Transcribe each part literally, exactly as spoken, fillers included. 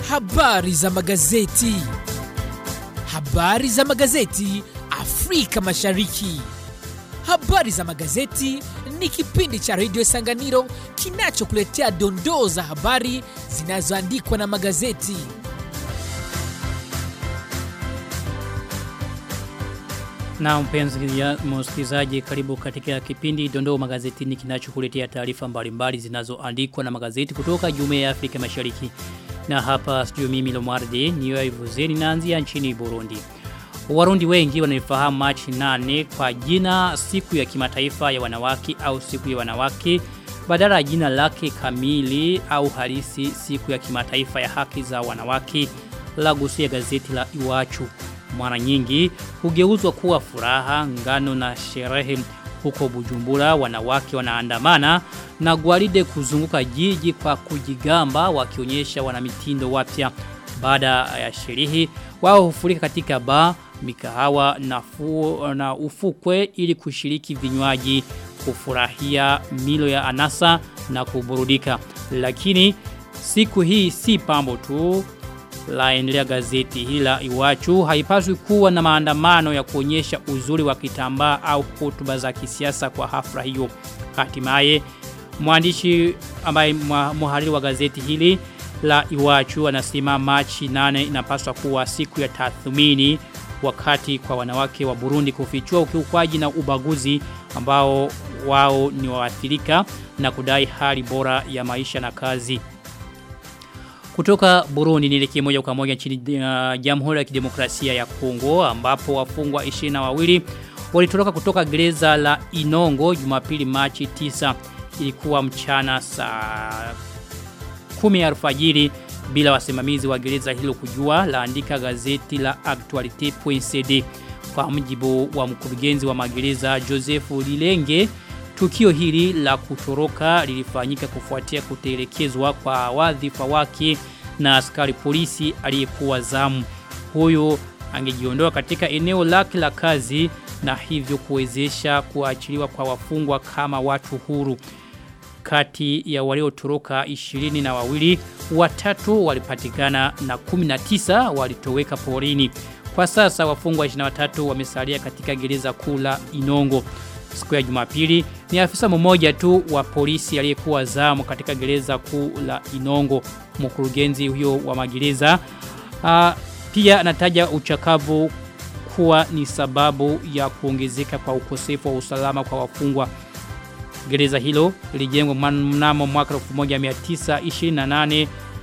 Habari za magazeti. Habari za magazeti Afrika Mashariki. Habari za magazeti ni kipindi cha Radio Sanganiro kinachokuletea dondoo za habari zinazoandikwa na magazeti. Na mpenzi ya msikilizaji, karibu katika kipindi dondoo magazetini kinachokuletea taarifa mbalimbali zinazoandikwa na magazeti kutoka Jumuiya ya Afrika Mashariki. Na hapa studio mimi Lomarde niyo ivuzeni naanzia nchini Burundi. Warundi wengi wanaifahamu Machi nane kwa jina siku ya kimataifa ya wanawake au siku ya wanawake, badala ya jina lake kamili au halisi siku ya kimataifa ya haki za wanawake, la gusia gazeti la Iwachu. Mara nyingi hugeuzwa kuwa furaha, ngano na sherehe. Huko Bujumbura wanawake wanaandamana na gwaride kuzunguka jiji kwa kujigamba, wakionyesha wanamitindo wapya. Baada ya sherehe wao hufurika katika bar, mikahawa na, fu, na ufukwe ili kushiriki vinywaji, kufurahia milo ya anasa na kuburudika. Lakini siku hii si pambo tu, laendelea gazeti hila Iwachu, haipaswi kuwa na maandamano ya kuonyesha uzuri wa kitambaa au hotuba za kisiasa kwa hafla hiyo. Hatimaye mwandishi ambaye muhariri wa gazeti hili la Iwachu anasema Machi nane inapaswa kuwa siku ya tathmini, wakati kwa wanawake wa Burundi kufichua ukiukwaji na ubaguzi ambao wao ni waathirika na kudai hali bora ya maisha na kazi. Kutoka Burundi nielekee moja kwa moja nchini uh, Jamhuri ya Kidemokrasia ya Kongo, ambapo wafungwa ishirini na wawili walitoroka kutoka gereza la Inongo Jumapili Machi tisa. Ilikuwa mchana saa kumi alfajiri bila wasimamizi wa gereza hilo kujua, laandika gazeti la Actualite point c d. Kwa mujibu wa mkurugenzi wa magereza Joseph Lilenge, tukio hili la kutoroka lilifanyika kufuatia kutelekezwa kwa wadhifa wake na askari polisi aliyekuwa zamu. Huyo angejiondoa katika eneo lake la kazi na hivyo kuwezesha kuachiliwa kwa wafungwa kama watu huru. Kati ya waliotoroka ishirini na wawili, watatu walipatikana na kumi na tisa walitoweka porini. Kwa sasa wafungwa ishirini na watatu wamesalia katika gereza kuu la Inongo. Siku ya Jumapili ni afisa mmoja tu wa polisi aliyekuwa zamu katika gereza kuu la Inongo. Mkurugenzi huyo wa magereza uh, pia anataja uchakavu kuwa ni sababu ya kuongezeka kwa ukosefu wa usalama kwa wafungwa. Gereza hilo lilijengwa mnamo mwaka elfu moja mia tisa ishirini na nane,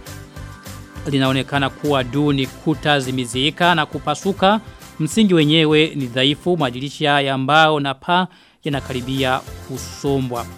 linaonekana kuwa duni, kuta zimezeeka na kupasuka, msingi wenyewe ni dhaifu, madirisha ya mbao na paa yanakaribia kusombwa.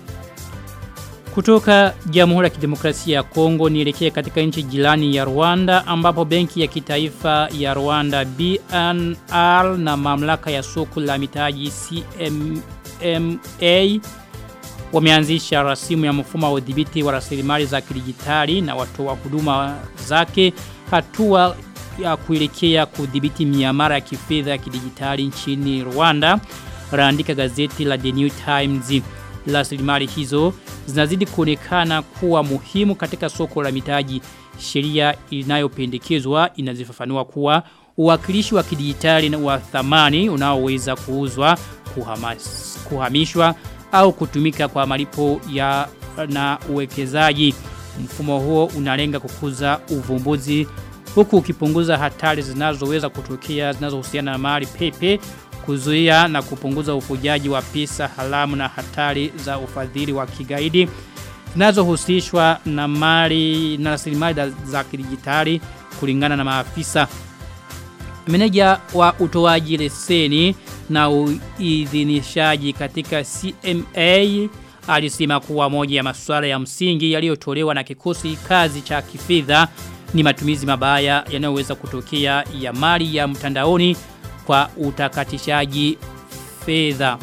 Kutoka Jamhuri ya Kidemokrasia ya Kongo nielekea katika nchi jirani ya Rwanda, ambapo benki ya kitaifa ya Rwanda B N R na mamlaka ya soko la mitaji C M M A wameanzisha rasimu ya mfumo wa udhibiti wa rasilimali za kidijitali na watoa huduma zake, hatua ya kuelekea kudhibiti miamala ya kifedha ya kidijitali nchini Rwanda, laandika gazeti la The New Times. Rasilimali hizo zinazidi kuonekana kuwa muhimu katika soko la mitaji. Sheria inayopendekezwa inazifafanua kuwa uwakilishi wa kidijitali na wa thamani unaoweza kuuzwa, kuhamas, kuhamishwa au kutumika kwa malipo ya na uwekezaji. Mfumo huo unalenga kukuza uvumbuzi huku ukipunguza hatari zinazoweza kutokea zinazohusiana na mali pepe, kuzuia na kupunguza ufujaji wa pesa haramu na hatari za ufadhili wa kigaidi zinazohusishwa na mali na rasilimali za kidijitali, kulingana na maafisa. Meneja wa utoaji leseni na uidhinishaji katika C M A alisema kuwa moja ya masuala ya msingi yaliyotolewa na kikosi kazi cha kifedha ni matumizi mabaya yanayoweza kutokea ya mali ya mtandaoni kwa utakatishaji fedha.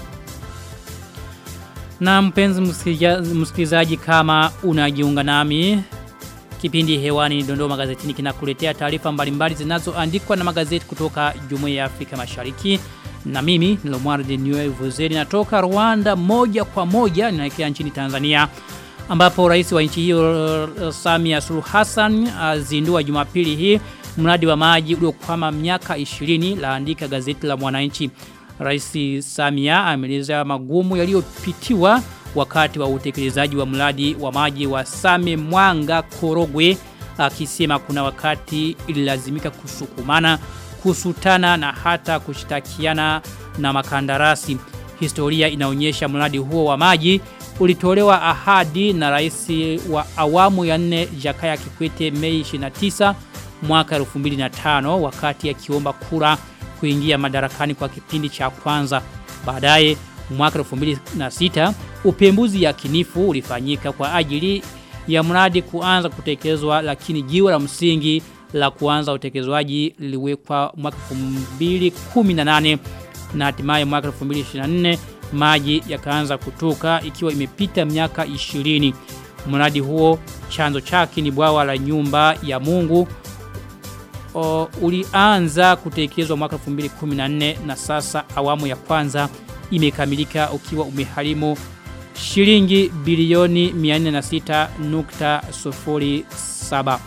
Na mpenzi msikilizaji, kama unajiunga nami, kipindi hewani dondoo magazetini kinakuletea taarifa mbalimbali zinazoandikwa na magazeti kutoka Jumuiya ya Afrika Mashariki. Na mimi Lomwarde Niwe Vuzeri natoka Rwanda moja kwa moja ninaelekea nchini Tanzania, ambapo rais wa nchi hiyo Samia Suluhu Hassan azindua Jumapili hii mradi wa maji uliokwama miaka ishirini, laandika gazeti la Mwananchi. Rais Samia ameeleza magumu yaliyopitiwa wakati wa utekelezaji wa mradi wa maji wa Same Mwanga Korogwe, akisema kuna wakati ililazimika kusukumana, kusutana na hata kushtakiana na makandarasi. Historia inaonyesha mradi huo wa maji ulitolewa ahadi na rais wa awamu ya nne Jakaya Kikwete Mei ishirini na tisa mwaka elfu mbili na tano wakati akiomba kura kuingia madarakani kwa kipindi cha kwanza. Baadaye mwaka elfu mbili na sita upembuzi yakinifu ulifanyika kwa ajili ya mradi kuanza kutekelezwa, lakini jiwe la msingi la kuanza utekelezwaji liliwekwa mwaka elfu mbili kumi na nane na hatimaye mwaka elfu mbili ishirini na nne maji yakaanza kutoka ikiwa imepita miaka ishirini. Mradi huo chanzo chake ni bwawa la Nyumba ya Mungu. O, ulianza kutekelezwa mwaka elfu mbili kumi na nne na sasa awamu ya kwanza imekamilika ukiwa umeharimu shilingi bilioni mia nne na sita nukta sifuri saba.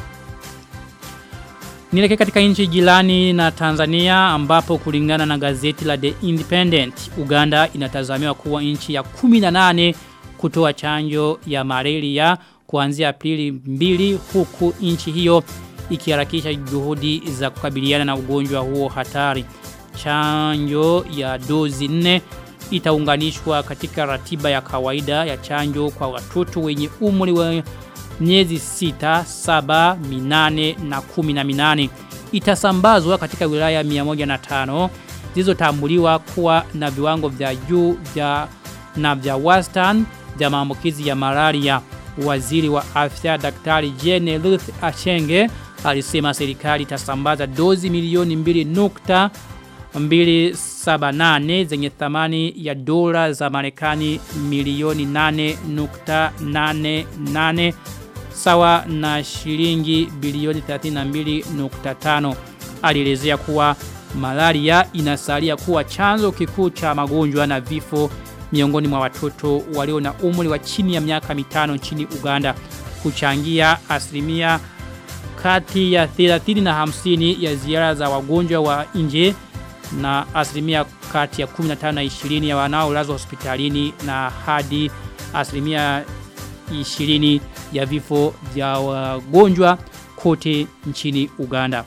Nileke katika nchi jirani na Tanzania ambapo kulingana na gazeti la The Independent, Uganda inatazamiwa kuwa nchi ya kumi na nane kutoa chanjo ya malaria kuanzia Aprili mbili, huku nchi hiyo ikiharakisha juhudi za kukabiliana na ugonjwa huo hatari. Chanjo ya dozi nne itaunganishwa katika ratiba ya kawaida ya chanjo kwa watoto wenye umri wa miezi sita, saba, minane na kumi na minane. Itasambazwa katika wilaya mia moja na tano zilizotambuliwa kuwa na viwango vya juu vya na vya wastani vya maambukizi ya malaria. Waziri wa afya Daktari Jane Ruth Achenge alisema serikali itasambaza dozi milioni mbili nukta mbili saba nane zenye thamani ya dola za Marekani milioni nane nukta nane nane sawa na shilingi bilioni thelathini na mbili nukta tano. Alielezea kuwa malaria inasalia kuwa chanzo kikuu cha magonjwa na vifo miongoni mwa watoto walio na umri wa chini ya miaka mitano nchini Uganda, kuchangia asilimia kati ya thelathini na hamsini ya ziara za wagonjwa wa nje na asilimia kati ya kumi na tano na ishirini ya wanaolazwa hospitalini na hadi asilimia ishirini ya vifo vya wagonjwa kote nchini Uganda.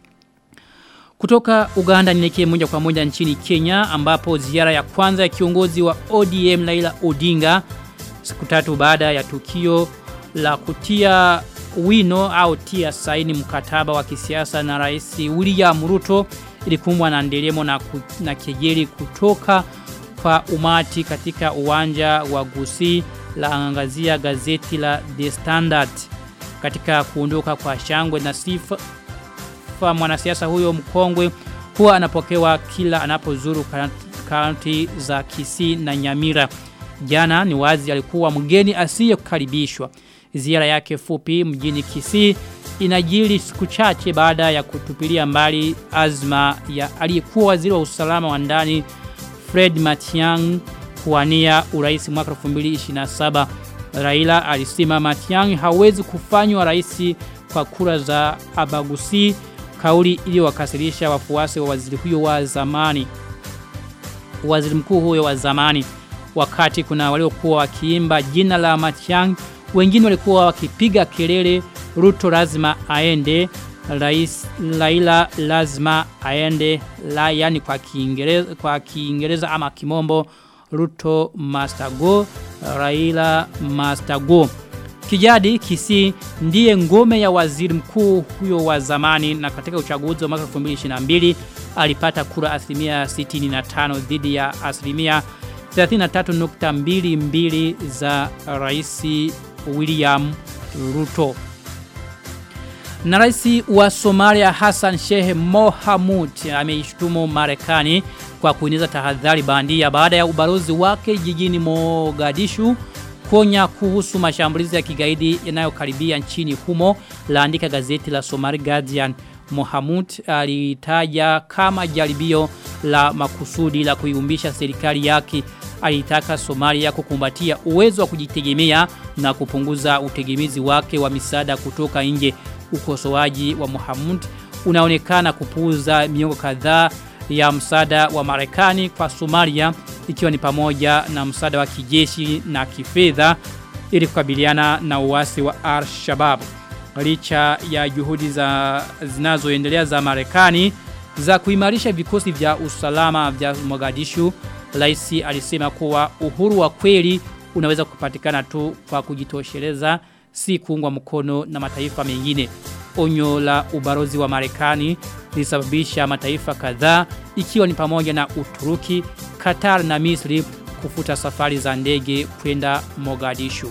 Kutoka Uganda nielekee moja kwa moja nchini Kenya ambapo ziara ya kwanza ya kiongozi wa O D M Raila Odinga siku tatu baada ya tukio la kutia wino au tia saini mkataba wa kisiasa na Rais William Ruto ilikumbwa na ndelemo na, na kejeli kutoka kwa umati katika uwanja wa Gusii, la angazia gazeti la The Standard. Katika kuondoka kwa shangwe na sifa, mwanasiasa huyo mkongwe huwa anapokewa kila anapozuru kaunti za Kisii na Nyamira. Jana ni wazi alikuwa mgeni asiyekaribishwa. Ziara yake fupi mjini Kisii inajiri siku chache baada ya kutupilia mbali azma ya aliyekuwa waziri wa usalama wa ndani Fred Matiang'i kuwania urais mwaka elfu mbili ishirini na saba. Raila alisema Matiang'i hawezi kufanywa rais kwa kura za abaguzi, kauli iliyowakasirisha wafuasi wa waziri huyo wa zamani. Waziri mkuu huyo wa zamani, wakati kuna waliokuwa wakiimba jina la Matiang'i, wengine walikuwa wakipiga kelele Ruto lazima aende, Rais Raila lazima aende, la yani kwa Kiingereza kwa Kiingereza ama Kimombo, Ruto must go, Raila must go. Kijadi Kisii ndiye ngome ya waziri mkuu huyo wa zamani, na katika uchaguzi wa mwaka elfu mbili ishirini na mbili alipata kura asilimia sitini na tano dhidi ya asilimia thelathini na tatu nukta mbili mbili za Rais William Ruto. Na rais wa Somalia Hassan Sheikh Mohamud ameishtumu Marekani kwa kueneza tahadhari bandia baada ya ubalozi wake jijini Mogadishu kuonya kuhusu mashambulizi ya kigaidi yanayokaribia nchini humo, laandika gazeti la Somali Guardian. Mohamud alitaja kama jaribio la makusudi la kuiumbisha serikali yake. alitaka Somalia kukumbatia uwezo wa kujitegemea na kupunguza utegemezi wake wa misaada kutoka nje. Ukosoaji wa Mohamud unaonekana kupuuza miongo kadhaa ya msaada wa Marekani kwa Somalia, ikiwa ni pamoja na msaada wa kijeshi na kifedha ili kukabiliana na uasi wa Al-Shabaab. Licha ya juhudi za zinazoendelea za Marekani za kuimarisha vikosi vya usalama vya Mogadishu, Rais alisema kuwa uhuru wa kweli unaweza kupatikana tu kwa kujitosheleza, si kuungwa mkono na mataifa mengine. Onyo la ubalozi wa Marekani lisababisha mataifa kadhaa ikiwa ni pamoja na Uturuki, Qatar na Misri kufuta safari za ndege kwenda Mogadishu.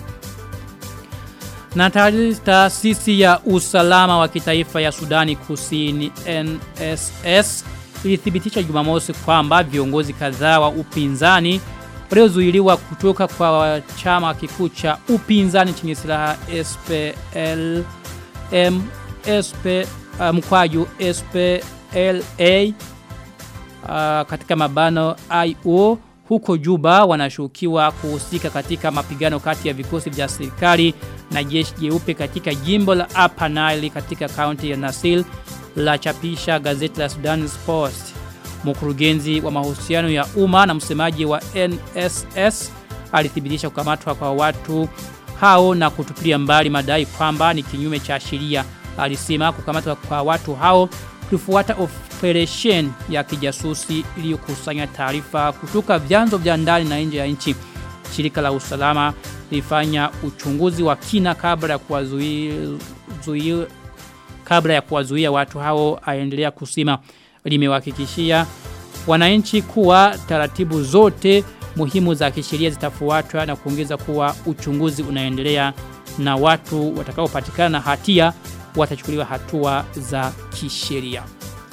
Na taasisi ya usalama wa kitaifa ya Sudani Kusini N S S ilithibitisha Jumamosi kwamba viongozi kadhaa wa upinzani waliozuiliwa kutoka kwa chama kikuu cha upinzani chenye silaha S P L M S P uh, mkwaju S P L A uh, katika mabano I O huko Juba wanashukiwa kuhusika katika mapigano kati ya vikosi vya serikali na jeshi jeupe katika jimbo la Upper Nile katika kaunti ya Nasil, la chapisha gazeti la Sudan Post. Mkurugenzi wa mahusiano ya umma na msemaji wa N S S alithibitisha kukamatwa kwa watu hao na kutupilia mbali madai kwamba ni kinyume cha sheria. Alisema kukamatwa kwa watu hao kufuata operation ya kijasusi iliyokusanya taarifa kutoka vyanzo vya ndani na nje ya nchi. Shirika la usalama lifanya uchunguzi wa kina kabla ya kuwazuia kabla ya kuwazuia watu hao, aendelea kusema. Limewahakikishia wananchi kuwa taratibu zote muhimu za kisheria zitafuatwa na kuongeza kuwa uchunguzi unaendelea na watu watakaopatikana na hatia watachukuliwa hatua za kisheria.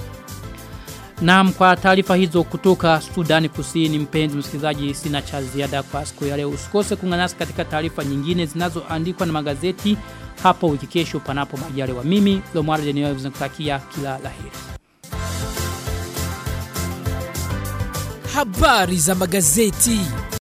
Naam, kwa taarifa hizo kutoka Sudani Kusini, mpenzi msikilizaji, sina cha ziada kwa siku ya leo. Usikose kuungana nasi katika taarifa nyingine zinazoandikwa na magazeti hapo wiki kesho panapo majaliwa. Mimi Lomar Denio nakutakia kila laheri. Habari za magazeti.